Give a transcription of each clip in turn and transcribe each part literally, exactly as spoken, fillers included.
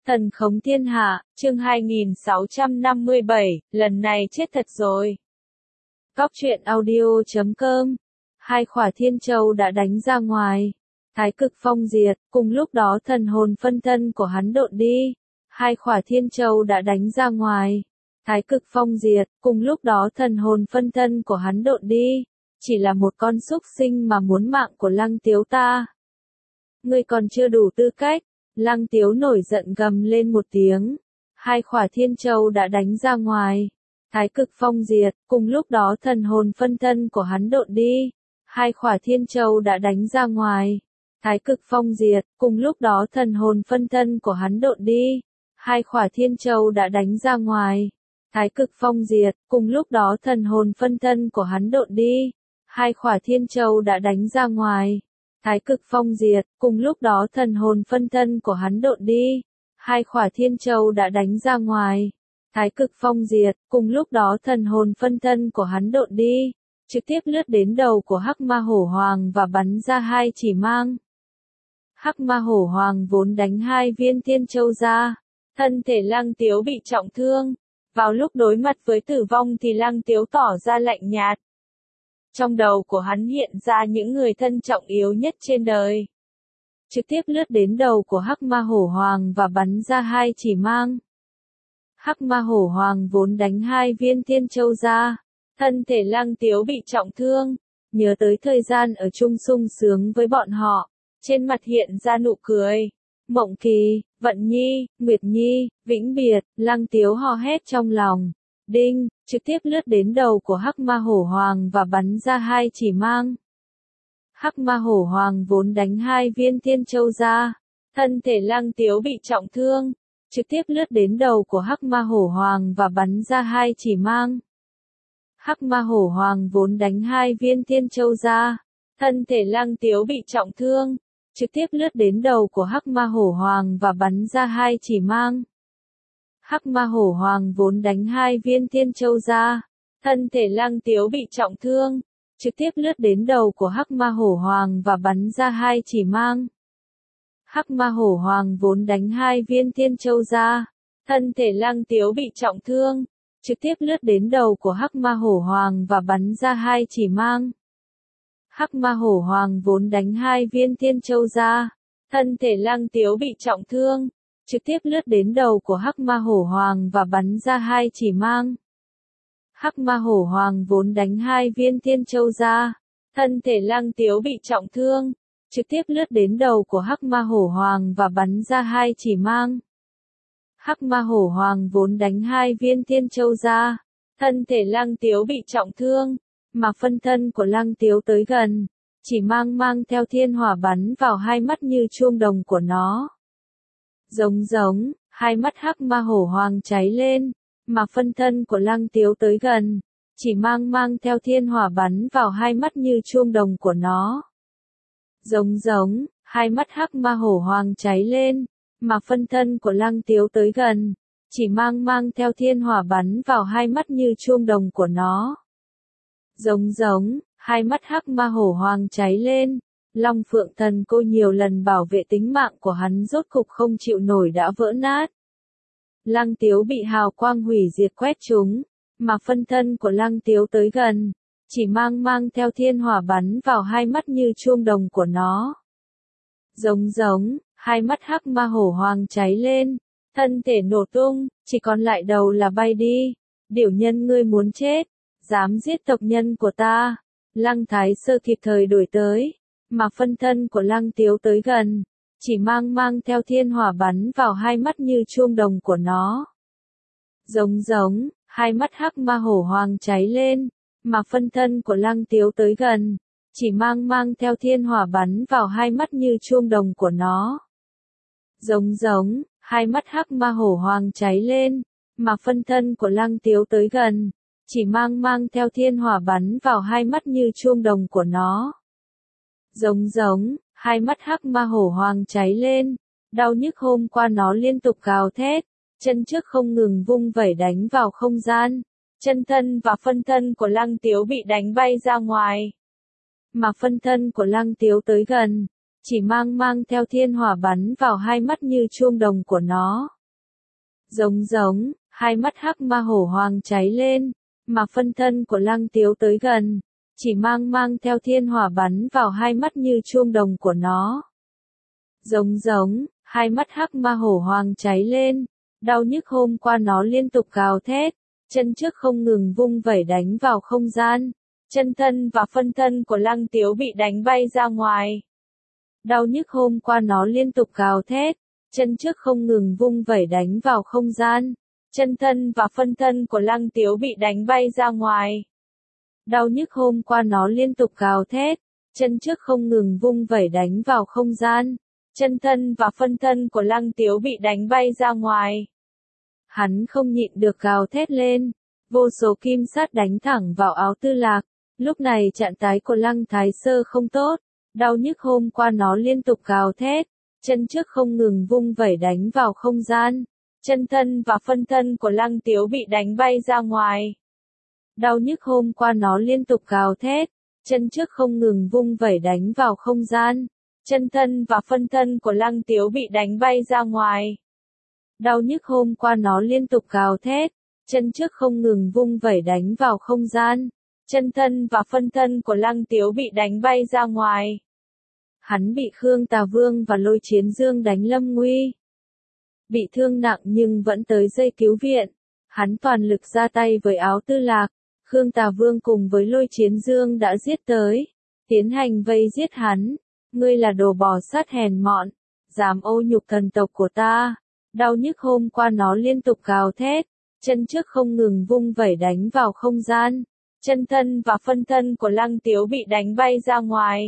Thần khống thiên hạ, chương hai nghìn sáu trăm năm mươi bảy, lần này chết thật rồi. Góc truyện audio chấm com. Hai khỏa thiên châu đã đánh ra ngoài. Thái cực phong diệt, cùng lúc đó thần hồn phân thân của hắn độn đi. Hai khỏa thiên châu đã đánh ra ngoài. Thái cực phong diệt, cùng lúc đó thần hồn phân thân của hắn độn đi. Chỉ là một con súc sinh mà muốn mạng của Lăng Tiếu ta. Ngươi còn chưa đủ tư cách. Lăng Tiếu nổi giận gầm lên một tiếng. Hai khỏa thiên châu đã đánh ra ngoài. Thái cực phong diệt, cùng lúc đó thần hồn phân thân của hắn độn đi. Hai khỏa thiên châu đã đánh ra ngoài. Thái cực phong diệt, cùng lúc đó thần hồn phân thân của hắn độn đi. Hai khỏa thiên châu đã đánh ra ngoài. Thái cực phong diệt, cùng lúc đó thần hồn phân thân của hắn độn đi. Hai khỏa thiên châu đã đánh ra ngoài. Thái cực phong diệt, cùng lúc đó thần hồn phân thân của hắn độn đi. Hai khỏa thiên châu đã đánh ra ngoài. Thái cực phong diệt, cùng lúc đó thần hồn phân thân của hắn độn đi. Trực tiếp lướt đến đầu của Hắc Ma Hổ Hoàng và bắn ra hai chỉ mang. Hắc Ma Hổ Hoàng vốn đánh hai viên thiên châu ra. Thân thể Lăng Tiếu bị trọng thương. Vào lúc đối mặt với tử vong thì Lăng Tiếu tỏ ra lạnh nhạt. Trong đầu của hắn hiện ra những người thân trọng yếu nhất trên đời. Trực tiếp lướt đến đầu của Hắc Ma Hổ Hoàng và bắn ra hai chỉ mang. Hắc Ma Hổ Hoàng vốn đánh hai viên thiên châu ra. Thân thể Lăng Tiếu bị trọng thương. Nhớ tới thời gian ở chung sung sướng với bọn họ. Trên mặt hiện ra nụ cười. Mộng Kỳ, Vận Nhi, Nguyệt Nhi, vĩnh biệt, Lăng Tiếu hò hét trong lòng. Đinh, trực tiếp lướt đến đầu của Hắc Ma Hổ Hoàng và bắn ra hai chỉ mang. Hắc Ma Hổ Hoàng vốn đánh hai viên thiên châu ra. Thân thể Lăng Tiếu bị trọng thương. Trực tiếp lướt đến đầu của Hắc Ma Hổ Hoàng và bắn ra hai chỉ mang. Hắc Ma Hổ Hoàng vốn đánh hai viên thiên châu ra. Thân thể Lăng Tiếu bị trọng thương. Trực tiếp lướt đến đầu của Hắc Ma Hổ Hoàng và bắn ra hai chỉ mang. Hắc Ma Hổ Hoàng vốn đánh hai viên thiên châu ra. Thân thể Lăng Tiếu bị trọng thương. Trực tiếp lướt đến đầu của Hắc Ma Hổ Hoàng và bắn ra hai chỉ mang. Hắc Ma Hổ Hoàng vốn đánh hai viên thiên châu ra. Thân thể Lăng Tiếu bị trọng thương. Trực tiếp lướt đến đầu của Hắc Ma Hổ Hoàng và bắn ra hai chỉ mang. Hắc Ma Hổ Hoàng vốn đánh hai viên thiên châu ra. Thân thể Lăng Tiếu bị trọng thương. Trực tiếp lướt đến đầu của Hắc Ma Hổ Hoàng và bắn ra hai chỉ mang. Hắc Ma Hổ Hoàng vốn đánh hai viên thiên châu ra. Thân thể Lăng Tiếu bị trọng thương. Trực tiếp lướt đến đầu của Hắc Ma Hổ Hoàng và bắn ra hai chỉ mang. Hắc Ma Hổ Hoàng vốn đánh hai viên thiên châu ra. Thân thể Lăng Tiếu bị trọng thương. Mà phân thân của Lăng Tiếu tới gần. Chỉ mang mang theo thiên hỏa bắn vào hai mắt như chuông đồng của nó. Giống giống, hai mắt Hắc Ma Hổ Hoàng cháy lên, mà phân thân của Lăng Tiếu tới gần, chỉ mang mang theo thiên hỏa bắn vào hai mắt như chuông đồng của nó. Giống giống, hai mắt Hắc Ma Hổ Hoàng cháy lên, mà phân thân của Lăng Tiếu tới gần, chỉ mang mang theo thiên hỏa bắn vào hai mắt như chuông đồng của nó. Giống giống, hai mắt Hắc Ma Hổ Hoàng cháy lên. Long Phượng Thần Cô nhiều lần bảo vệ tính mạng của hắn rốt cục không chịu nổi đã vỡ nát. Lăng Tiếu bị hào quang hủy diệt quét trúng, mà phân thân của Lăng Tiếu tới gần, chỉ mang mang theo thiên hỏa bắn vào hai mắt như chuông đồng của nó. Giống giống, hai mắt Hắc Ma Hổ Hoàng cháy lên, thân thể nổ tung, chỉ còn lại đầu là bay đi. Điểu nhân ngươi muốn chết, dám giết tộc nhân của ta. Lăng Thái Sơ kịp thời đuổi tới. Mà phân thân của Lăng Tiếu tới gần, chỉ mang mang theo thiên hỏa bắn vào hai mắt như chuông đồng của nó. Giống giống, hai mắt Hắc Ma Hổ Hoàng cháy lên, mà phân thân của Lăng Tiếu tới gần, chỉ mang mang theo thiên hỏa bắn vào hai mắt như chuông đồng của nó. Giống giống, hai mắt Hắc Ma Hổ Hoàng cháy lên, mà phân thân của Lăng Tiếu tới gần, chỉ mang mang theo thiên hỏa bắn vào hai mắt như chuông đồng của nó. Giống giống, hai mắt Hắc Ma Hổ Hoàng cháy lên, đau nhức hôm qua nó liên tục gào thét, chân trước không ngừng vung vẩy đánh vào không gian, chân thân và phân thân của Lăng Tiếu bị đánh bay ra ngoài. Mà phân thân của Lăng Tiếu tới gần, chỉ mang mang theo thiên hỏa bắn vào hai mắt như chuông đồng của nó. Giống giống, hai mắt hắc ma hổ hoàng cháy lên, mà phân thân của Lăng Tiếu tới gần, chỉ mang mang theo thiên hỏa bắn vào hai mắt như chuông đồng của nó. Giống giống, hai mắt hắc ma hổ hoàng cháy lên, đau nhức hôm qua nó liên tục gào thét, chân trước không ngừng vung vẩy đánh vào không gian, chân thân và phân thân của Lăng Tiếu bị đánh bay ra ngoài. Đau nhức hôm qua nó liên tục gào thét, chân trước không ngừng vung vẩy đánh vào không gian, chân thân và phân thân của Lăng Tiếu bị đánh bay ra ngoài. Đau nhức hôm qua nó liên tục gào thét, chân trước không ngừng vung vẩy đánh vào không gian, chân thân và phân thân của Lăng Tiếu bị đánh bay ra ngoài. Hắn không nhịn được gào thét lên, vô số kim sát đánh thẳng vào áo Tư Lạc, lúc này trạng thái của Lăng Thái Sơ không tốt, đau nhức hôm qua nó liên tục gào thét, chân trước không ngừng vung vẩy đánh vào không gian, chân thân và phân thân của Lăng Tiếu bị đánh bay ra ngoài. Đau nhức hôm qua nó liên tục gào thét, chân trước không ngừng vung vẩy đánh vào không gian, chân thân và phân thân của Lăng Tiếu bị đánh bay ra ngoài. Đau nhức hôm qua nó liên tục gào thét, chân trước không ngừng vung vẩy đánh vào không gian, chân thân và phân thân của Lăng Tiếu bị đánh bay ra ngoài. Hắn bị Khương Tà Vương và Lôi Chiến Dương đánh lâm nguy. Bị thương nặng nhưng vẫn tới dây cứu viện. Hắn toàn lực ra tay với áo Tư Lạc. Khương Tà Vương cùng với Lôi Chiến Dương đã giết tới. Tiến hành vây giết hắn. Ngươi là đồ bò sát hèn mọn. Dám ô nhục thần tộc của ta. Đau nhức hôm qua nó liên tục gào thét. Chân trước không ngừng vung vẩy đánh vào không gian. Chân thân và phân thân của Lăng Tiếu bị đánh bay ra ngoài.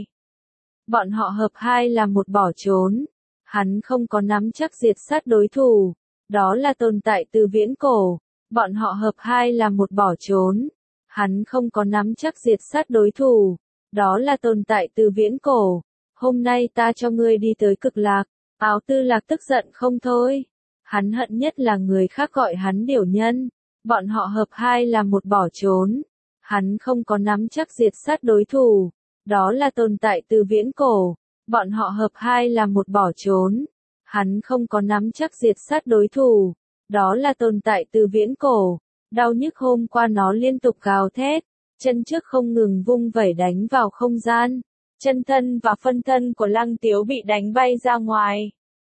Bọn họ hợp hai là một bỏ trốn. Hắn không có nắm chắc diệt sát đối thủ. Đó là tồn tại từ viễn cổ. Bọn họ hợp hai là một bỏ trốn. Hắn không có nắm chắc diệt sát đối thủ. Đó là tồn tại từ viễn cổ. Hôm nay ta cho ngươi đi tới Cực Lạc. Áo Tư Lạc tức giận không thôi. Hắn hận nhất là người khác gọi hắn điểu nhân. Bọn họ hợp hai là một bỏ trốn. Hắn không có nắm chắc diệt sát đối thủ. Đó là tồn tại từ viễn cổ. Bọn họ hợp hai là một bỏ trốn. Hắn không có nắm chắc diệt sát đối thủ. Đó là tồn tại từ viễn cổ. Đau nhức hôm qua nó liên tục gào thét. Chân trước không ngừng vung vẩy đánh vào không gian. Chân thân và phân thân của Lăng Tiếu bị đánh bay ra ngoài.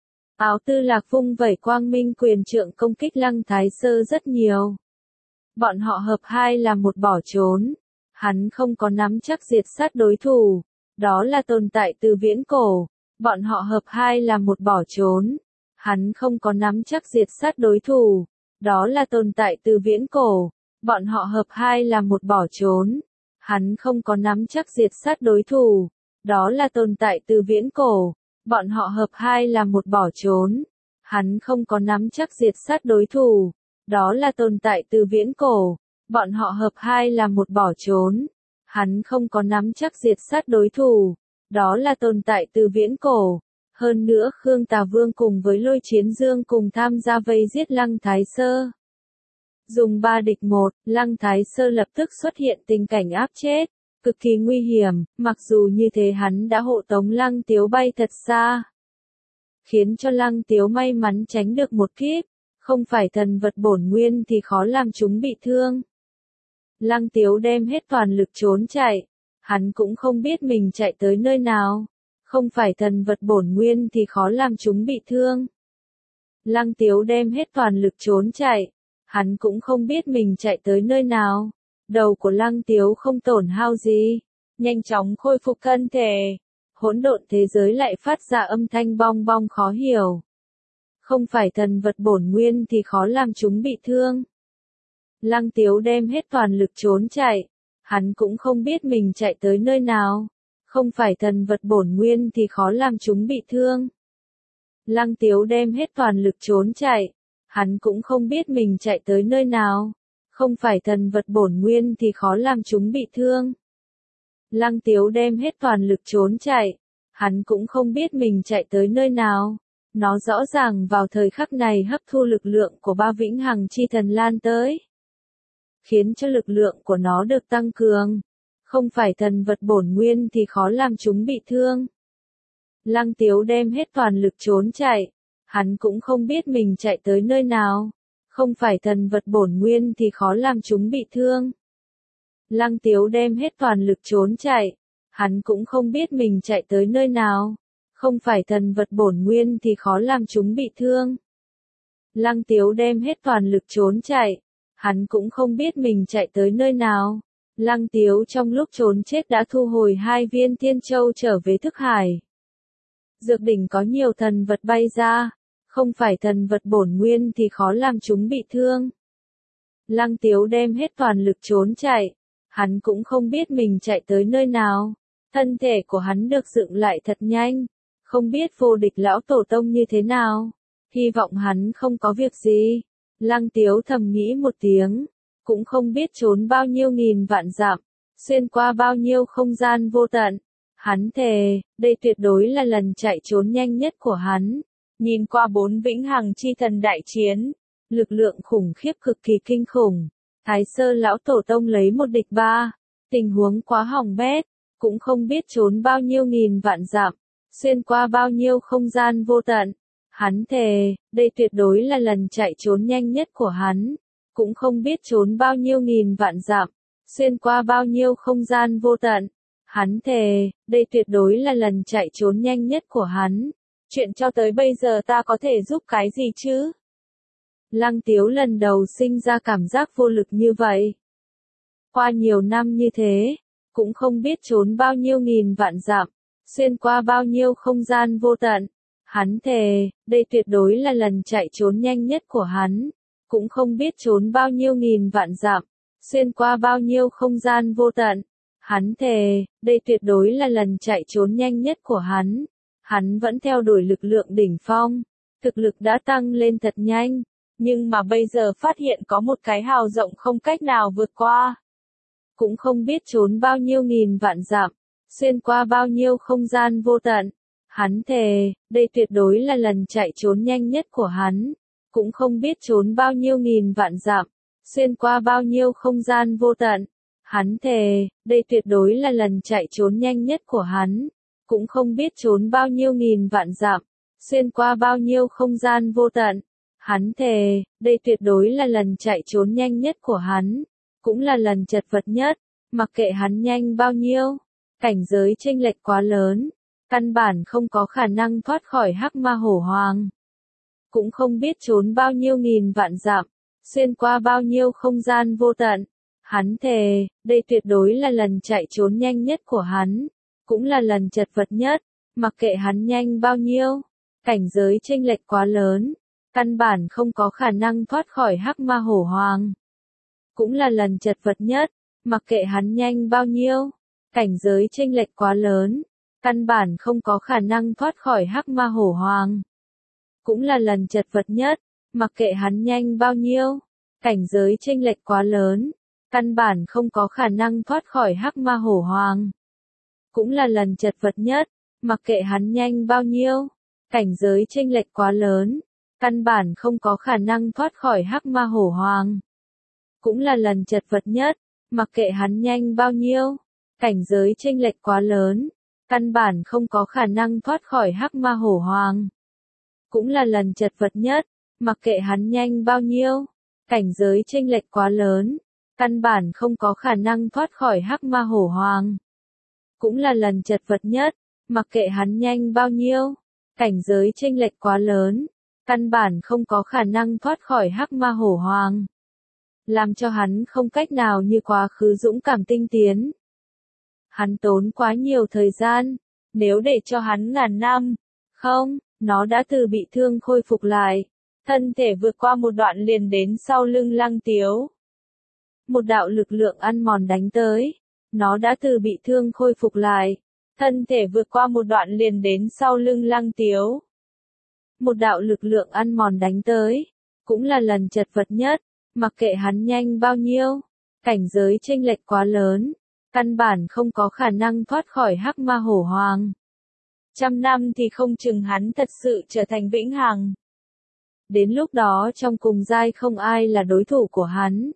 Áo Tư Lạc vung vẩy quang minh quyền trượng công kích Lăng Thái Sơ rất nhiều. Bọn họ hợp hai là một bỏ trốn. Hắn không có nắm chắc diệt sát đối thủ. Đó là tồn tại từ viễn cổ. Bọn họ hợp hai là một bỏ trốn. Hắn không có nắm chắc diệt sát đối thủ. Đó là tồn tại từ viễn cổ. Bọn họ hợp hai là một bỏ trốn. Hắn không có nắm chắc diệt sát đối thủ. Đó là tồn tại từ viễn cổ. Bọn họ hợp hai là một bỏ trốn. Hắn không có nắm chắc diệt sát đối thủ. Đó là tồn tại từ viễn cổ. Bọn họ hợp hai là một bỏ trốn. Hắn không có nắm chắc diệt sát đối thủ. Đó là tồn tại từ viễn cổ. Hơn nữa Khương Tà Vương cùng với Lôi Chiến Dương cùng tham gia vây giết Lăng Thái Sơ. Dùng ba địch một, Lăng Thái Sơ lập tức xuất hiện tình cảnh áp chết. Cực kỳ nguy hiểm, mặc dù như thế hắn đã hộ tống Lăng Tiếu bay thật xa. Khiến cho Lăng Tiếu may mắn tránh được một kiếp. Không phải thần vật bổn nguyên thì khó làm chúng bị thương. Lăng Tiếu đem hết toàn lực trốn chạy. Hắn cũng không biết mình chạy tới nơi nào. Không phải thần vật bổn nguyên thì khó làm chúng bị thương. Lăng Tiếu đem hết toàn lực trốn chạy. Hắn cũng không biết mình chạy tới nơi nào. Đầu của Lăng Tiếu không tổn hao gì. Nhanh chóng khôi phục thân thể. Hỗn độn thế giới lại phát ra âm thanh bong bong khó hiểu. Không phải thần vật bổn nguyên thì khó làm chúng bị thương. Lăng Tiếu đem hết toàn lực trốn chạy. Hắn cũng không biết mình chạy tới nơi nào. Không phải thần vật bổn nguyên thì khó làm chúng bị thương. Lăng Tiếu đem hết toàn lực trốn chạy. Hắn cũng không biết mình chạy tới nơi nào. Không phải thần vật bổn nguyên thì khó làm chúng bị thương. Lăng Tiếu đem hết toàn lực trốn chạy. Hắn cũng không biết mình chạy tới nơi nào. Nó rõ ràng vào thời khắc này hấp thu lực lượng của ba vĩnh hằng chi thần lan tới. Khiến cho lực lượng của nó được tăng cường. Không phải thần vật bổn nguyên thì khó làm chúng bị thương. Lăng Tiếu đem hết toàn lực trốn chạy. hắn cũng không biết mình chạy tới nơi nào. Không phải thần vật bổn nguyên thì khó làm chúng bị thương. Lăng Tiếu đem hết toàn lực trốn chạy. Hắn cũng không biết mình chạy tới nơi nào. Không phải thần vật bổn nguyên thì khó làm chúng bị thương. Lăng Tiếu đem hết toàn lực trốn chạy. Hắn cũng không biết mình chạy tới nơi nào. Lăng Tiếu trong lúc trốn chết đã thu hồi hai viên thiên châu trở về thức hải. Dược đỉnh có nhiều thần vật bay ra. Không phải thần vật bổn nguyên thì khó làm chúng bị thương. Lăng Tiếu đem hết toàn lực trốn chạy. Hắn cũng không biết mình chạy tới nơi nào. Thân thể của hắn được dựng lại thật nhanh. Không biết vô địch lão tổ tông như thế nào. Hy vọng hắn không có việc gì. Lăng Tiếu thầm nghĩ một tiếng. Cũng không biết trốn bao nhiêu nghìn vạn dặm. Xuyên qua bao nhiêu không gian vô tận. Hắn thề, đây tuyệt đối là lần chạy trốn nhanh nhất của hắn. Nhìn qua bốn vĩnh hằng chi thần đại chiến. Lực lượng khủng khiếp cực kỳ kinh khủng. Thái Sơ lão tổ tông lấy một địch ba. Tình huống quá hỏng bét. Cũng không biết trốn bao nhiêu nghìn vạn dặm. Xuyên qua bao nhiêu không gian vô tận. Hắn thề, đây tuyệt đối là lần chạy trốn nhanh nhất của hắn. Cũng không biết trốn bao nhiêu nghìn vạn dặm. Xuyên qua bao nhiêu không gian vô tận. Hắn thề, đây tuyệt đối là lần chạy trốn nhanh nhất của hắn. Chuyện cho tới bây giờ ta có thể giúp cái gì chứ? Lăng Tiếu lần đầu sinh ra cảm giác vô lực như vậy. Qua nhiều năm như thế, cũng không biết trốn bao nhiêu nghìn vạn dặm, xuyên qua bao nhiêu không gian vô tận. Hắn thề, đây tuyệt đối là lần chạy trốn nhanh nhất của hắn. Cũng không biết trốn bao nhiêu nghìn vạn dặm, xuyên qua bao nhiêu không gian vô tận. Hắn thề, đây tuyệt đối là lần chạy trốn nhanh nhất của hắn. Hắn vẫn theo đuổi lực lượng đỉnh phong, thực lực đã tăng lên thật nhanh, nhưng mà bây giờ phát hiện có một cái hào rộng không cách nào vượt qua. Cũng không biết trốn bao nhiêu nghìn vạn dặm, xuyên qua bao nhiêu không gian vô tận. Hắn thề, đây tuyệt đối là lần chạy trốn nhanh nhất của hắn. Cũng không biết trốn bao nhiêu nghìn vạn dặm, xuyên qua bao nhiêu không gian vô tận. Hắn thề, đây tuyệt đối là lần chạy trốn nhanh nhất của hắn. Cũng không biết trốn bao nhiêu nghìn vạn dặm, xuyên qua bao nhiêu không gian vô tận. Hắn thề, đây tuyệt đối là lần chạy trốn nhanh nhất của hắn. Cũng là lần chật vật nhất, mặc kệ hắn nhanh bao nhiêu. Cảnh giới chênh lệch quá lớn, căn bản không có khả năng thoát khỏi hắc ma hổ hoàng. Cũng không biết trốn bao nhiêu nghìn vạn dặm, xuyên qua bao nhiêu không gian vô tận. Hắn thề, đây tuyệt đối là lần chạy trốn nhanh nhất của hắn. Cũng là lần chật vật nhất, mặc kệ hắn nhanh bao nhiêu. Cảnh giới chênh lệch quá lớn, căn bản không có khả năng thoát khỏi hắc ma hổ hoàng. Cũng là lần chật vật nhất, mặc kệ hắn nhanh bao nhiêu. Cảnh giới chênh lệch quá lớn, căn bản không có khả năng thoát khỏi hắc ma hổ hoàng. Cũng là lần chật vật nhất, mặc kệ hắn nhanh bao nhiêu. Cảnh giới chênh lệch quá lớn, căn bản không có khả năng thoát khỏi hắc ma hổ hoàng. Cũng là lần chật vật nhất, mặc kệ hắn nhanh bao nhiêu. Cảnh giới chênh lệch quá lớn, căn bản không có khả năng thoát khỏi hắc ma hổ hoàng. Cũng là lần chật vật nhất, mặc kệ hắn nhanh bao nhiêu. Cảnh giới chênh lệch quá lớn, căn bản không có khả năng thoát khỏi hắc ma hổ hoàng. Cũng là lần chật vật nhất, mặc kệ hắn nhanh bao nhiêu. Cảnh giới chênh lệch quá lớn, căn bản không có khả năng thoát khỏi hắc ma hổ hoàng. Cũng là lần chật vật nhất, mặc kệ hắn nhanh bao nhiêu. Cảnh giới chênh lệch quá lớn, căn bản không có khả năng thoát khỏi hắc ma hổ hoàng. Làm cho hắn không cách nào như quá khứ dũng cảm tinh tiến. Hắn tốn quá nhiều thời gian, nếu để cho hắn ngàn năm, không, nó đã từ bị thương khôi phục lại. Thân thể vượt qua một đoạn liền đến sau lưng Lăng Tiếu. Một đạo lực lượng ăn mòn đánh tới, nó đã từ bị thương khôi phục lại. Thân thể vượt qua một đoạn liền đến sau lưng Lăng Tiếu. Một đạo lực lượng ăn mòn đánh tới, cũng là lần chật vật nhất, mặc kệ hắn nhanh bao nhiêu. Cảnh giới chênh lệch quá lớn, căn bản không có khả năng thoát khỏi hắc ma hổ hoàng. Trăm năm thì không chừng hắn thật sự trở thành vĩnh hằng. Đến lúc đó trong cùng giai không ai là đối thủ của hắn.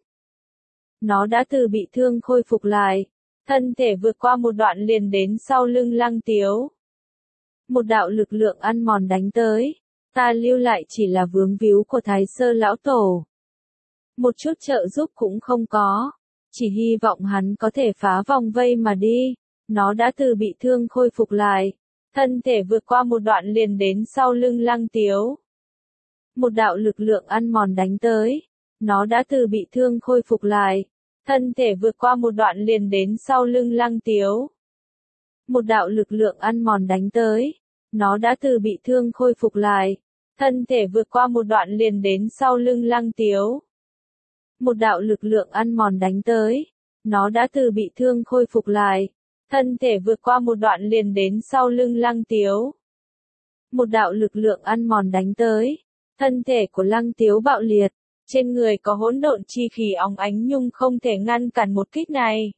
Nó đã từ bị thương khôi phục lại. Thân thể vượt qua một đoạn liền đến sau lưng Lăng Tiếu. Một đạo lực lượng ăn mòn đánh tới. ta lưu lại chỉ là vướng víu của Thái Sơ lão tổ. Một chút trợ giúp cũng không có, chỉ hy vọng hắn có thể phá vòng vây mà đi. Nó đã từ bị thương khôi phục lại, thân thể vượt qua một đoạn liền đến sau lưng Lăng Tiếu. Một đạo lực lượng ăn mòn đánh tới, nó đã từ bị thương khôi phục lại, thân thể vượt qua một đoạn liền đến sau lưng Lăng Tiếu. Một đạo lực lượng ăn mòn đánh tới, nó đã từ bị thương khôi phục lại, thân thể vượt qua một đoạn liền đến sau lưng Lăng Tiếu. Một đạo lực lượng ăn mòn đánh tới, nó đã từ bị thương khôi phục lại, thân thể vượt qua một đoạn liền đến sau lưng Lăng Tiếu. Một đạo lực lượng ăn mòn đánh tới, thân thể của Lăng Tiếu bạo liệt, trên người có hỗn độn chi khí óng ánh nhưng không thể ngăn cản một kích này.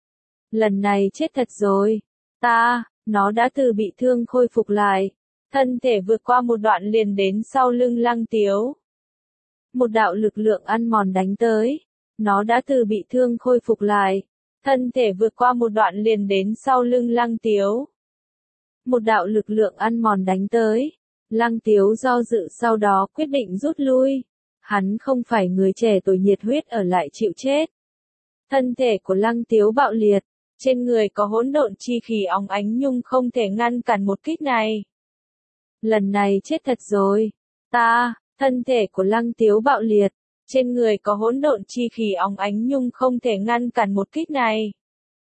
Lần này chết thật rồi, ta, nó đã từ bị thương khôi phục lại, thân thể vượt qua một đoạn liền đến sau lưng Lăng Tiếu. Một đạo lực lượng ăn mòn đánh tới, nó đã từ bị thương khôi phục lại, thân thể vượt qua một đoạn liền đến sau lưng Lăng Tiếu. Một đạo lực lượng ăn mòn đánh tới, Lăng Tiếu do dự sau đó quyết định rút lui. Hắn không phải người trẻ tuổi nhiệt huyết ở lại chịu chết. Thân thể của Lăng Tiếu bạo liệt, trên người có hỗn độn chi khí óng ánh nhưng không thể ngăn cản một kích này. Lần này chết thật rồi, ta, thân thể của Lăng Tiếu bạo liệt, trên người có hỗn độn chi khí óng ánh nhưng không thể ngăn cản một kích này.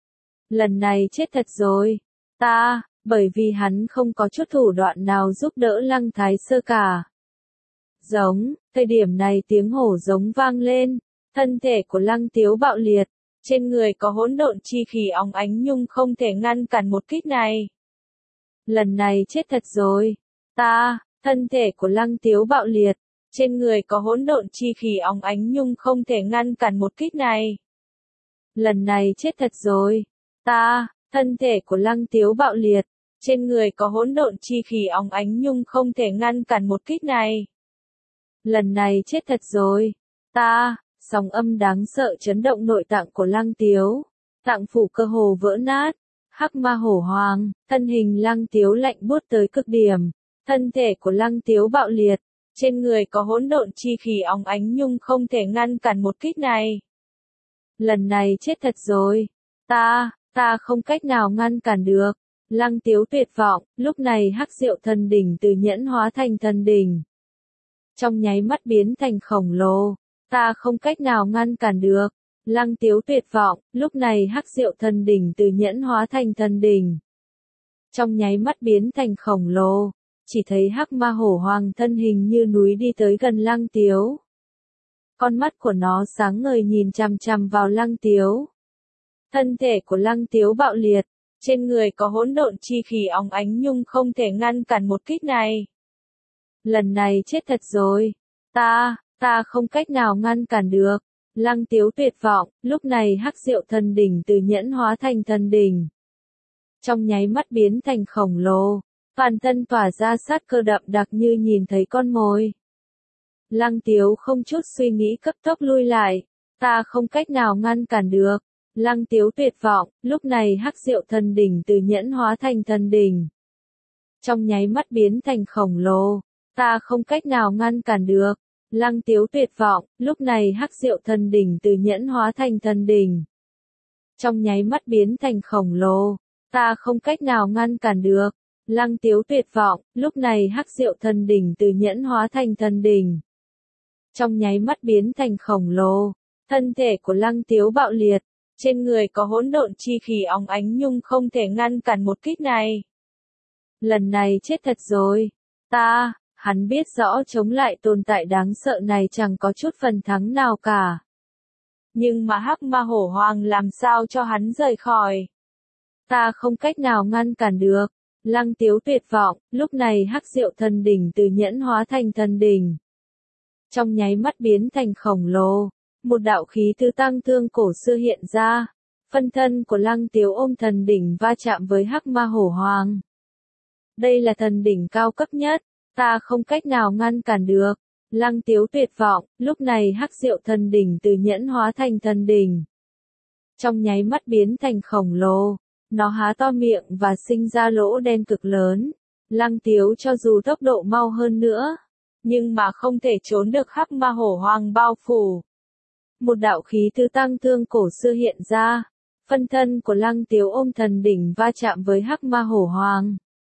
Lần này chết thật rồi, ta, bởi vì hắn không có chút thủ đoạn nào giúp đỡ Lăng Thái Sơ cả. Giống, thời điểm này tiếng hổ giống vang lên, thân thể của Lăng Tiếu bạo liệt, trên người có hỗn độn chi khí óng ánh nhưng không thể ngăn cản một kích này. Lần này chết thật rồi, ta, thân thể của Lăng Tiếu bạo liệt, trên người có hỗn độn chi khí óng ánh nhưng không thể ngăn cản một kích này. Lần này chết thật rồi, ta, thân thể của Lăng Tiếu bạo liệt, trên người có hỗn độn chi khí óng ánh nhưng không thể ngăn cản một kích này. Lần này chết thật rồi, ta, sóng âm đáng sợ chấn động nội tạng của Lăng Tiếu, tạng phủ cơ hồ vỡ nát, hắc ma hổ hoàng, thân hình Lăng Tiếu lạnh buốt tới cực điểm, thân thể của Lăng Tiếu bạo liệt, trên người có hỗn độn chi khí óng ánh nhưng không thể ngăn cản một kích này. Lần này chết thật rồi, ta, ta không cách nào ngăn cản được. Lăng Tiếu tuyệt vọng, lúc này hắc diệu thần đỉnh từ nhẫn hóa thành thần đỉnh. Trong nháy mắt biến thành khổng lồ, ta không cách nào ngăn cản được. Lăng Tiếu tuyệt vọng, lúc này hắc diệu thần đỉnh từ nhẫn hóa thành thần đỉnh. Trong nháy mắt biến thành khổng lồ, chỉ thấy hắc ma hổ hoàng thân hình như núi đi tới gần Lăng Tiếu. Con mắt của nó sáng ngời nhìn chằm chằm vào Lăng Tiếu. Thân thể của Lăng Tiếu bạo liệt, trên người có hỗn độn chi khí óng ánh nhưng không thể ngăn cản một kích này. Lần này chết thật rồi, ta, ta không cách nào ngăn cản được. Lăng Tiếu tuyệt vọng, lúc này hắc diệu thần đỉnh từ nhẫn hóa thành thần đỉnh. Trong nháy mắt biến thành khổng lồ, toàn thân tỏa ra sát cơ đậm đặc như nhìn thấy con mồi. Lăng Tiếu không chút suy nghĩ cấp tốc lui lại, ta không cách nào ngăn cản được. Lăng Tiếu tuyệt vọng, lúc này hắc diệu thần đỉnh từ nhẫn hóa thành thần đỉnh. Trong nháy mắt biến thành khổng lồ, ta không cách nào ngăn cản được. Lăng Tiếu tuyệt vọng, lúc này hắc diệu thần đỉnh từ nhẫn hóa thành thần đỉnh. Trong nháy mắt biến thành khổng lồ, ta không cách nào ngăn cản được. Lăng Tiếu tuyệt vọng, lúc này hắc diệu thần đỉnh từ nhẫn hóa thành thần đỉnh. Trong nháy mắt biến thành khổng lồ, thân thể của Lăng Tiếu bạo liệt, trên người có hỗn độn chi khí óng ánh nhưng không thể ngăn cản một kích này. Lần này chết thật rồi, ta, hắn biết rõ chống lại tồn tại đáng sợ này chẳng có chút phần thắng nào cả. Nhưng mà hắc ma hổ hoàng làm sao cho hắn rời khỏi. Ta không cách nào ngăn cản được. Lăng Tiếu tuyệt vọng, lúc này hắc diệu thần đỉnh từ nhẫn hóa thành thần đỉnh. Trong nháy mắt biến thành khổng lồ, một đạo khí thứ tăng thương cổ xưa hiện ra, phân thân của Lăng Tiếu ôm thần đỉnh va chạm với hắc ma hổ hoàng. Đây là thần đỉnh cao cấp nhất, ta không cách nào ngăn cản được. Lăng Tiếu tuyệt vọng, lúc này hắc diệu thần đỉnh từ nhẫn hóa thành thần đỉnh. Trong nháy mắt biến thành khổng lồ, nó há to miệng và sinh ra lỗ đen cực lớn. Lăng Tiếu cho dù tốc độ mau hơn nữa, nhưng mà không thể trốn được hắc ma hổ hoàng bao phủ. Một đạo khí thứ tăng thương cổ xưa hiện ra, phân thân của Lăng Tiếu ôm thần đỉnh va chạm với hắc ma hổ hoàng.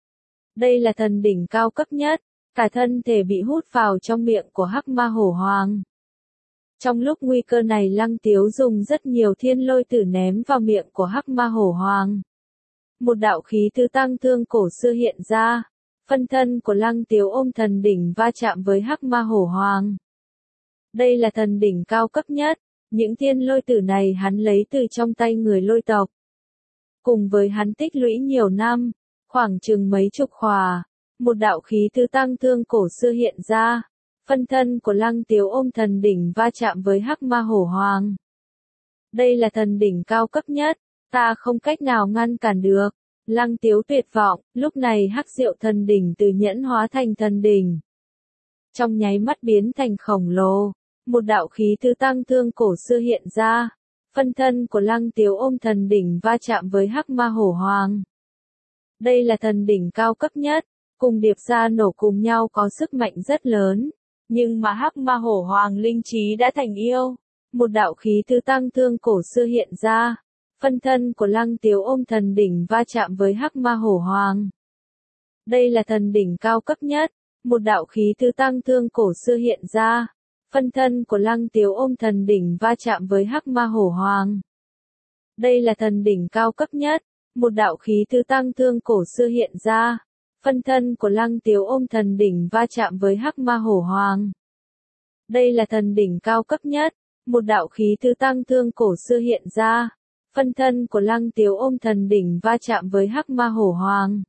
Đây là thần đỉnh cao cấp nhất, cả thân thể bị hút vào trong miệng của hắc ma hổ hoàng. Trong lúc nguy cơ này Lăng Tiếu dùng rất nhiều thiên lôi tử ném vào miệng của hắc ma hổ hoàng. Một đạo khí thứ tăng thương cổ xưa hiện ra, phân thân của Lăng Tiếu ôm thần đỉnh va chạm với hắc ma hổ hoàng. Đây là thần đỉnh cao cấp nhất, những thiên lôi tử này hắn lấy từ trong tay người lôi tộc. Cùng với hắn tích lũy nhiều năm, khoảng chừng mấy chục khỏa, một đạo khí thứ tăng thương cổ xưa hiện ra, phân thân của Lăng Tiếu ôm thần đỉnh va chạm với hắc ma hổ hoàng. Đây là thần đỉnh cao cấp nhất, ta không cách nào ngăn cản được. Lăng Tiếu tuyệt vọng, lúc này hắc diệu thần đỉnh từ nhẫn hóa thành thần đỉnh. Trong nháy mắt biến thành khổng lồ, một đạo khí thứ tăng thương cổ xưa hiện ra, phân thân của Lăng Tiếu ôm thần đỉnh va chạm với hắc ma hổ hoàng. Đây là thần đỉnh cao cấp nhất, cùng điệp ra nổ cùng nhau có sức mạnh rất lớn, nhưng mà hắc ma hổ hoàng linh trí đã thành yêu. Một đạo khí thứ tăng thương cổ xưa hiện ra, phân thân của Lăng Tiếu ôm thần đỉnh va chạm với hắc ma hổ hoàng. Đây là thần đỉnh cao cấp nhất, một đạo khí thứ tăng thương cổ xưa hiện ra, phân thân của Lăng Tiếu ôm thần đỉnh va chạm với hắc ma hổ hoàng. Đây là thần đỉnh cao cấp nhất, một đạo khí thứ tăng thương cổ xưa hiện ra, phân thân của Lăng Tiếu ôm thần đỉnh va chạm với hắc ma hổ hoàng. Đây là thần đỉnh cao cấp nhất, một đạo khí thứ tăng thương cổ xưa hiện ra, phân thân của Lăng Tiếu ôm thần đỉnh va chạm với hắc ma hổ hoàng.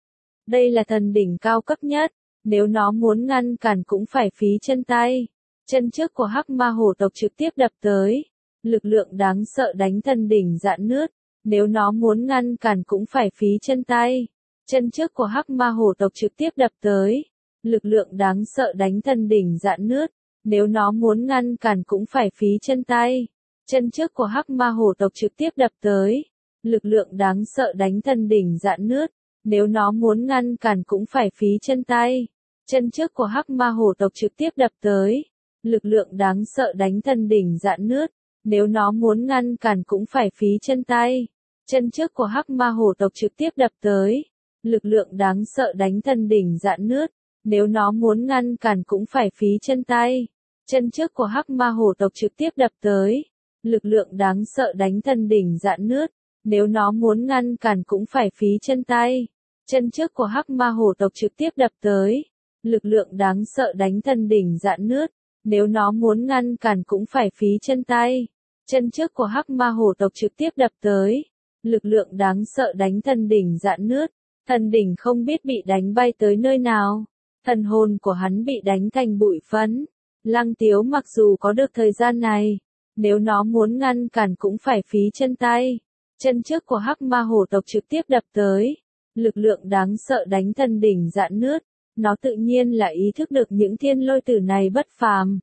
Đây là thần đỉnh cao cấp nhất, nếu nó muốn ngăn cản cũng phải phí chân tay. Chân trước của hắc ma hổ tộc trực tiếp đập tới, lực lượng đáng sợ đánh thần đỉnh rạn nứt, nếu nó muốn ngăn cản cũng phải phí chân tay. Chân trước của hắc ma hổ tộc trực tiếp đập tới, lực lượng đáng sợ đánh thần đỉnh rạn nứt, nếu nó muốn ngăn cản cũng phải phí chân tay. Chân trước của hắc ma hổ tộc trực tiếp đập tới, lực lượng đáng sợ đánh thần đỉnh rạn nứt, nếu nó muốn ngăn cản cũng phải phí chân tay. Chân trước của hắc ma hổ tộc trực tiếp đập tới, lực lượng đáng sợ đánh thần đỉnh rạn nứt, nếu nó muốn ngăn cản cũng phải phí chân tay. Chân trước của hắc ma hổ tộc trực tiếp đập tới, lực lượng đáng sợ đánh thần đỉnh rạn nứt, nếu nó muốn ngăn cản cũng phải phí chân tay. Chân trước của hắc ma hổ tộc trực tiếp đập tới, lực lượng đáng sợ đánh thần đỉnh rạn nứt, nếu nó muốn ngăn cản cũng phải phí chân tay. Chân trước của hắc ma hổ tộc trực tiếp đập tới, lực lượng đáng sợ đánh thần đỉnh rạn nứt, nếu nó muốn ngăn cản cũng phải phí chân tay. Chân trước của hắc ma hổ tộc trực tiếp đập tới, lực lượng đáng sợ đánh thần đỉnh rạn nứt, thần đỉnh không biết bị đánh bay tới nơi nào, thần hồn của hắn bị đánh thành bụi phấn. Lăng Tiếu mặc dù có được thời gian này, nếu nó muốn ngăn cản cũng phải phí chân tay. Chân trước của hắc ma hổ tộc trực tiếp đập tới, lực lượng đáng sợ đánh thần đỉnh rạn nứt, nó tự nhiên là ý thức được những thiên lôi tử này bất phàm.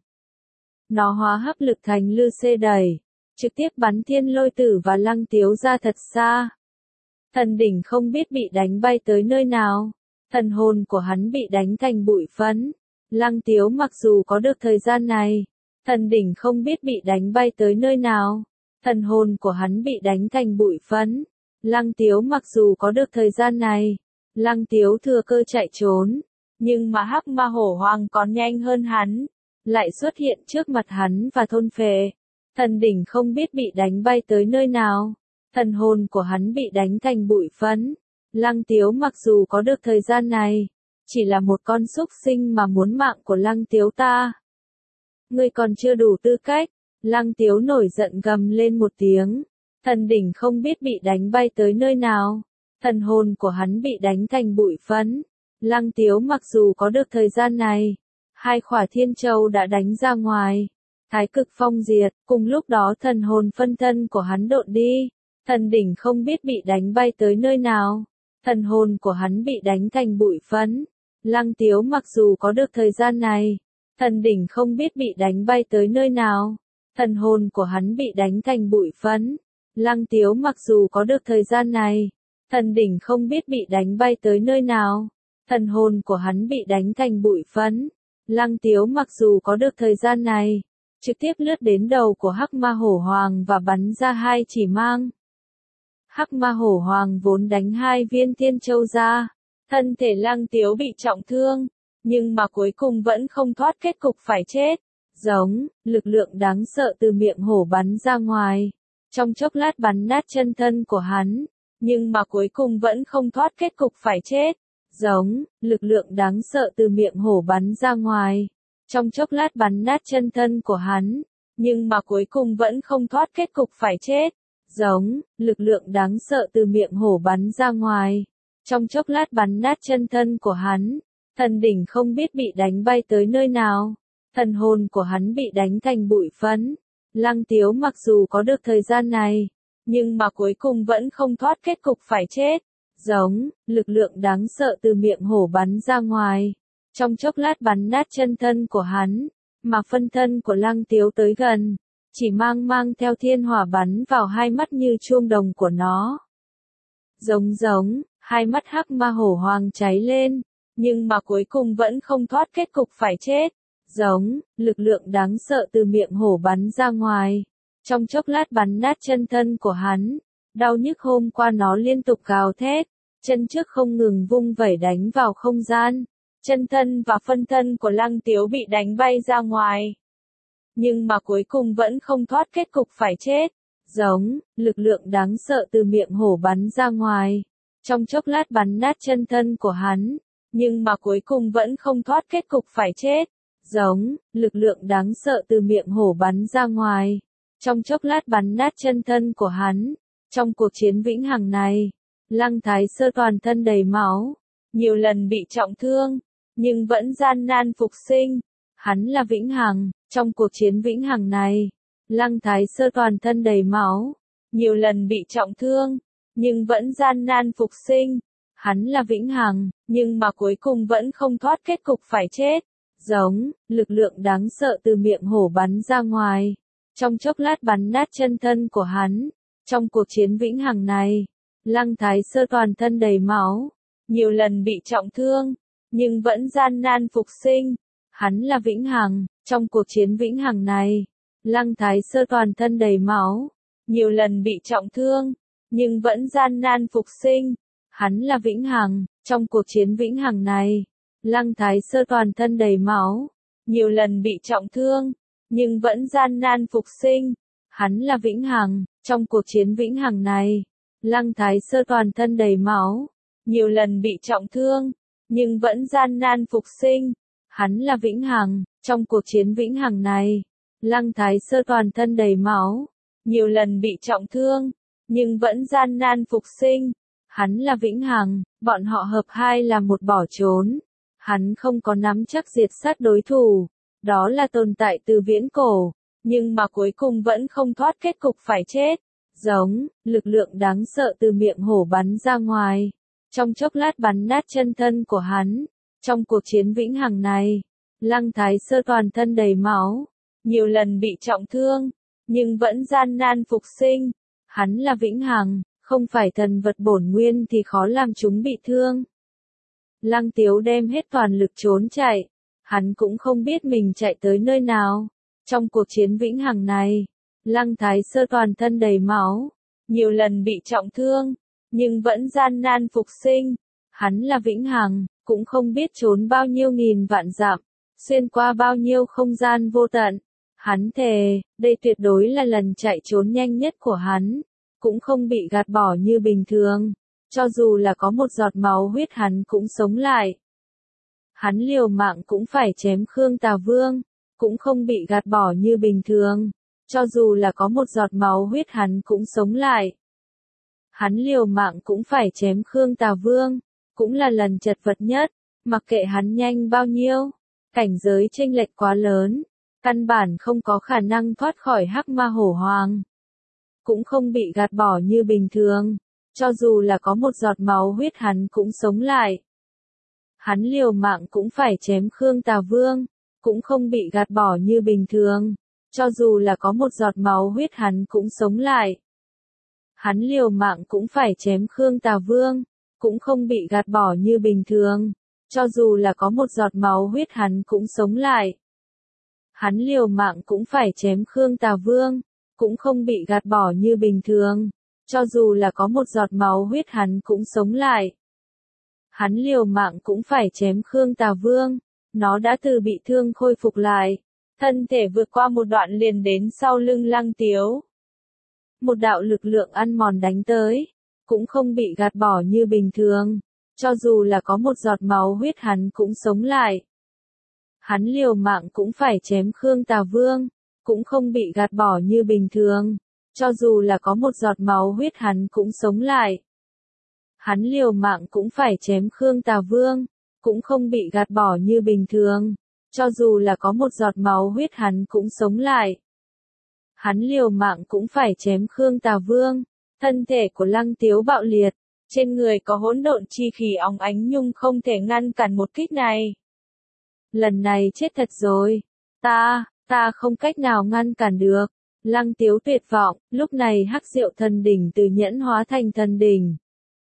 Nó hóa hấp lực thành lư xê đẩy, trực tiếp bắn thiên lôi tử và Lăng Tiếu ra thật xa. Thần đỉnh không biết bị đánh bay tới nơi nào, thần hồn của hắn bị đánh thành bụi phấn. Lăng Tiếu mặc dù có được thời gian này, thần đỉnh không biết bị đánh bay tới nơi nào, thần hồn của hắn bị đánh thành bụi phấn. Lăng Tiếu mặc dù có được thời gian này, Lăng Tiếu thừa cơ chạy trốn, nhưng mà hắc ma hổ hoàng còn nhanh hơn hắn, lại xuất hiện trước mặt hắn và thôn phệ. Thần đỉnh không biết bị đánh bay tới nơi nào, thần hồn của hắn bị đánh thành bụi phấn. Lăng Tiếu mặc dù có được thời gian này, chỉ là một con súc sinh mà muốn mạng của Lăng Tiếu ta. Ngươi còn chưa đủ tư cách. Lăng Tiếu nổi giận gầm lên một tiếng. Thần đỉnh không biết bị đánh bay tới nơi nào, thần hồn của hắn bị đánh thành bụi phấn. Lăng Tiếu mặc dù có được thời gian này, hai khỏa thiên châu đã đánh ra ngoài. Thái cực phong diệt, cùng lúc đó thần hồn phân thân của hắn độn đi. Thần đỉnh không biết bị đánh bay tới nơi nào, thần hồn của hắn bị đánh thành bụi phấn. Lăng Tiếu mặc dù có được thời gian này, thần đỉnh không biết bị đánh bay tới nơi nào, thần hồn của hắn bị đánh thành bụi phấn. Lăng Tiếu mặc dù có được thời gian này, thần đỉnh không biết bị đánh bay tới nơi nào, thần hồn của hắn bị đánh thành bụi phấn. Lăng Tiếu mặc dù có được thời gian này, trực tiếp lướt đến đầu của Hắc Ma Hổ Hoàng và bắn ra hai chỉ mang. Hắc Ma Hổ Hoàng vốn đánh hai viên Thiên Châu ra, thân thể Lăng Tiếu bị trọng thương, nhưng mà cuối cùng vẫn không thoát kết cục phải chết. Giống, lực lượng đáng sợ từ miệng hổ bắn ra ngoài, trong chốc lát bắn nát chân thân của hắn, nhưng mà cuối cùng vẫn không thoát kết cục phải chết. Giống, lực lượng đáng sợ từ miệng hổ bắn ra ngoài, trong chốc lát bắn nát chân thân của hắn, nhưng mà cuối cùng vẫn không thoát kết cục phải chết. Giống, lực lượng đáng sợ từ miệng hổ bắn ra ngoài, trong chốc lát bắn nát chân thân của hắn, thần đỉnh không biết bị đánh bay tới nơi nào, thần hồn của hắn bị đánh thành bụi phấn. Lăng Tiếu mặc dù có được thời gian này, nhưng mà cuối cùng vẫn không thoát kết cục phải chết. Giống, lực lượng đáng sợ từ miệng hổ bắn ra ngoài, trong chốc lát bắn nát chân thân của hắn, mà phân thân của Lăng Tiếu tới gần, chỉ mang mang theo thiên hỏa bắn vào hai mắt như chuông đồng của nó. Giống giống, hai mắt Hắc Ma Hổ Hoàng cháy lên, nhưng mà cuối cùng vẫn không thoát kết cục phải chết. Giống, lực lượng đáng sợ từ miệng hổ bắn ra ngoài, trong chốc lát bắn nát chân thân của hắn, đau nhức hôm qua nó liên tục gào thét, chân trước không ngừng vung vẩy đánh vào không gian, chân thân và phân thân của Lăng Tiếu bị đánh bay ra ngoài. Nhưng mà cuối cùng vẫn không thoát kết cục phải chết. Giống, lực lượng đáng sợ từ miệng hổ bắn ra ngoài, trong chốc lát bắn nát chân thân của hắn, nhưng mà cuối cùng vẫn không thoát kết cục phải chết. Giống, lực lượng đáng sợ từ miệng hổ bắn ra ngoài, trong chốc lát bắn nát chân thân của hắn. Trong cuộc chiến vĩnh hằng này, Lăng Thái Sơ toàn thân đầy máu, nhiều lần bị trọng thương, nhưng vẫn gian nan phục sinh. Hắn là vĩnh hằng, trong cuộc chiến vĩnh hằng này, Lăng Thái Sơ toàn thân đầy máu, nhiều lần bị trọng thương, nhưng vẫn gian nan phục sinh. Hắn là vĩnh hằng, nhưng mà cuối cùng vẫn không thoát kết cục phải chết. Giống, lực lượng đáng sợ từ miệng hổ bắn ra ngoài, trong chốc lát bắn nát chân thân của hắn. Trong cuộc chiến vĩnh hằng này, Lăng Thái Sơ toàn thân đầy máu, nhiều lần bị trọng thương, nhưng vẫn gian nan phục sinh. Hắn là vĩnh hằng, trong cuộc chiến vĩnh hằng này, Lăng Thái Sơ toàn thân đầy máu, nhiều lần bị trọng thương, nhưng vẫn gian nan phục sinh. Hắn là vĩnh hằng, trong cuộc chiến vĩnh hằng này, Lăng Thái Sơ toàn thân đầy máu, nhiều lần bị trọng thương, nhưng vẫn gian nan phục sinh. Hắn là vĩnh hằng, trong cuộc chiến vĩnh hằng này, Lăng Thái Sơ toàn thân đầy máu, nhiều lần bị trọng thương, nhưng vẫn gian nan phục sinh. Hắn là vĩnh hằng, trong cuộc chiến vĩnh hằng này, Lăng Thái Sơ toàn thân đầy máu, nhiều lần bị trọng thương, nhưng vẫn gian nan phục sinh. Hắn là vĩnh hằng, bọn họ hợp hai là một bỏ trốn. Hắn không có nắm chắc diệt sát đối thủ, đó là tồn tại từ viễn cổ, nhưng mà cuối cùng vẫn không thoát kết cục phải chết. Giống, lực lượng đáng sợ từ miệng hổ bắn ra ngoài, trong chốc lát bắn nát chân thân của hắn. Trong cuộc chiến vĩnh hằng này, Lăng Thái Sơ toàn thân đầy máu, nhiều lần bị trọng thương, nhưng vẫn gian nan phục sinh. Hắn là vĩnh hằng, không phải thần vật bổn nguyên thì khó làm chúng bị thương. Lăng Tiếu đem hết toàn lực trốn chạy, hắn cũng không biết mình chạy tới nơi nào. Trong cuộc chiến vĩnh hằng này, Lăng Thái Sơ toàn thân đầy máu, nhiều lần bị trọng thương, nhưng vẫn gian nan phục sinh. Hắn là vĩnh hằng, cũng không biết trốn bao nhiêu nghìn vạn dặm, xuyên qua bao nhiêu không gian vô tận. Hắn thề, đây tuyệt đối là lần chạy trốn nhanh nhất của hắn, cũng không bị gạt bỏ như bình thường. Cho dù là có một giọt máu huyết hắn cũng sống lại. Hắn liều mạng cũng phải chém Khương Tà Vương, cũng không bị gạt bỏ như bình thường. Cho dù là có một giọt máu huyết hắn cũng sống lại. Hắn liều mạng cũng phải chém Khương Tà Vương, cũng là lần chật vật nhất, mặc kệ hắn nhanh bao nhiêu, cảnh giới chênh lệch quá lớn, căn bản không có khả năng thoát khỏi Hắc Ma Hổ Hoàng. Cũng không bị gạt bỏ như bình thường, cho dù là có một giọt máu huyết hắn cũng sống lại. Hắn liều mạng cũng phải chém Khương Tà Vương, cũng không bị gạt bỏ như bình thường, cho dù là có một giọt máu huyết hắn cũng sống lại. Hắn liều mạng cũng phải chém Khương Tà Vương, cũng không bị gạt bỏ như bình thường, Cho dù là có một giọt máu huyết hắn cũng sống lại. Hắn liều mạng cũng phải chém Khương Tà Vương, cũng không bị gạt bỏ như bình thường. Cho dù là có một giọt máu huyết hắn cũng sống lại. Hắn liều mạng cũng phải chém Khương Tà Vương, nó đã từ bị thương khôi phục lại. Thân thể vượt qua một đoạn liền đến sau lưng Lăng Tiếu. Một đạo lực lượng ăn mòn đánh tới, cũng không bị gạt bỏ như bình thường. Cho dù là có một giọt máu huyết hắn cũng sống lại. Hắn liều mạng cũng phải chém Khương Tà Vương, cũng không bị gạt bỏ như bình thường. Cho dù là có một giọt máu huyết hắn cũng sống lại. Hắn liều mạng cũng phải chém Khương Tà Vương, cũng không bị gạt bỏ như bình thường. Cho dù là có một giọt máu huyết hắn cũng sống lại. Hắn liều mạng cũng phải chém Khương Tà Vương. Thân thể của Lăng Tiếu bạo liệt, trên người có hỗn độn chi khí óng ánh nhưng không thể ngăn cản một kích này. Lần này chết thật rồi. Ta, ta không cách nào ngăn cản được. Lăng Tiếu tuyệt vọng, lúc này hắc diệu thần đỉnh từ nhẫn hóa thành thần đỉnh.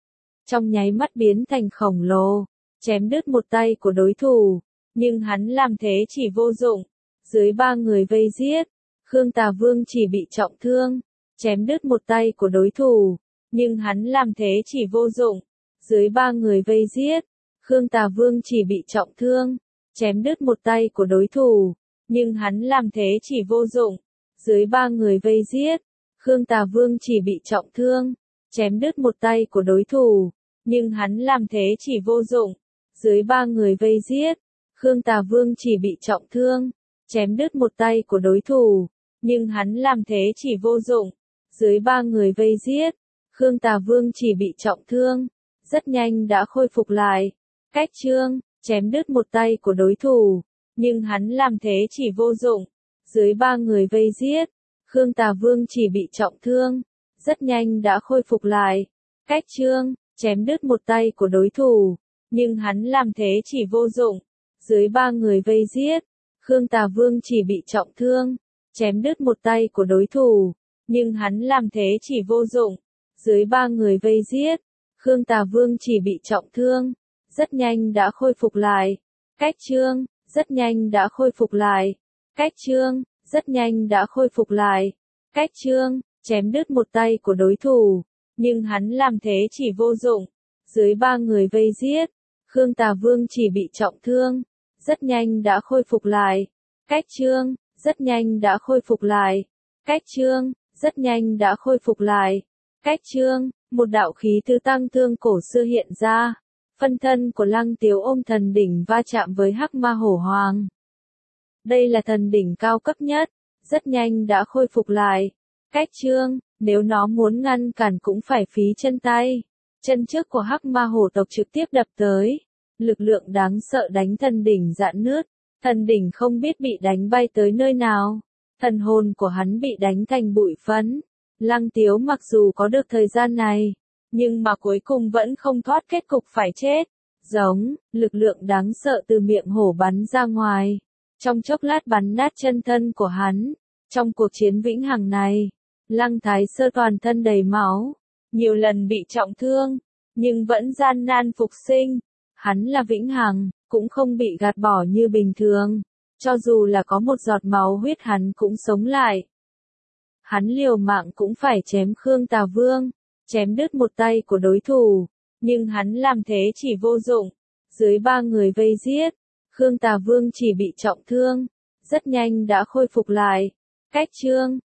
Trong nháy mắt biến thành khổng lồ, chém đứt một tay của đối thủ, nhưng hắn làm thế chỉ vô dụng. Dưới ba người vây giết, Khương Tà Vương chỉ bị trọng thương, chém đứt một tay của đối thủ, nhưng hắn làm thế chỉ vô dụng. Dưới ba người vây giết, Khương Tà Vương chỉ bị trọng thương, chém đứt một tay của đối thủ, nhưng hắn làm thế chỉ vô dụng. Dưới ba người vây giết, Khương Tà Vương chỉ bị trọng thương, chém đứt một tay của đối thủ, nhưng hắn làm thế chỉ vô dụng. Dưới ba người vây giết, Khương Tà Vương chỉ bị trọng thương, chém đứt một tay của đối thủ, nhưng hắn làm thế chỉ vô dụng. Dưới ba người vây giết, Khương Tà Vương chỉ bị trọng thương, rất nhanh đã khôi phục lại. Cách chương, chém đứt một tay của đối thủ, nhưng hắn làm thế chỉ vô dụng. Dưới ba người vây giết, Khương Tà Vương chỉ bị trọng thương, rất nhanh đã khôi phục lại. Cách chương, chém đứt một tay của đối thủ, nhưng hắn làm thế chỉ vô dụng. Dưới ba người vây giết, Khương Tà Vương chỉ bị trọng thương, chém đứt một tay của đối thủ, nhưng hắn làm thế chỉ vô dụng. Dưới ba người vây giết, Khương Tà Vương chỉ bị trọng thương, rất nhanh đã khôi phục lại. Cách chương, rất nhanh đã khôi phục lại. Cách chương, rất nhanh đã khôi phục lại. Cách chương, chém đứt một tay của đối thủ, nhưng hắn làm thế chỉ vô dụng. Dưới ba người vây giết, Khương Tà Vương chỉ bị trọng thương, rất nhanh đã khôi phục lại. Cách chương, rất nhanh đã khôi phục lại. Cách chương, rất nhanh đã khôi phục lại. Cách chương, một đạo khí thứ tăng thương cổ xưa hiện ra. Phân thân của Lăng Tiếu ôm thần đỉnh va chạm với Hắc Ma Hổ Hoàng. Đây là thần đỉnh cao cấp nhất, rất nhanh đã khôi phục lại. Cách chương, nếu nó muốn ngăn cản cũng phải phí chân tay. Chân trước của Hắc Ma Hổ tộc trực tiếp đập tới. Lực lượng đáng sợ đánh thần đỉnh rạn nứt. Thần đỉnh không biết bị đánh bay tới nơi nào. Thần hồn của hắn bị đánh thành bụi phấn. Lăng Tiếu mặc dù có được thời gian này, nhưng mà cuối cùng vẫn không thoát kết cục phải chết. Giống, lực lượng đáng sợ từ miệng hổ bắn ra ngoài. Trong chốc lát bắn nát chân thân của hắn. Trong cuộc chiến vĩnh hằng này, Lăng Thái Sơ toàn thân đầy máu, nhiều lần bị trọng thương, nhưng vẫn gian nan phục sinh. Hắn là vĩnh hằng, cũng không bị gạt bỏ như bình thường. Cho dù là có một giọt máu huyết hắn cũng sống lại. Hắn liều mạng cũng phải chém Khương Tà Vương, chém đứt một tay của đối thủ, nhưng hắn làm thế chỉ vô dụng. Dưới ba người vây giết, Khương Tà Vương chỉ bị trọng thương, rất nhanh đã khôi phục lại. Cách chương,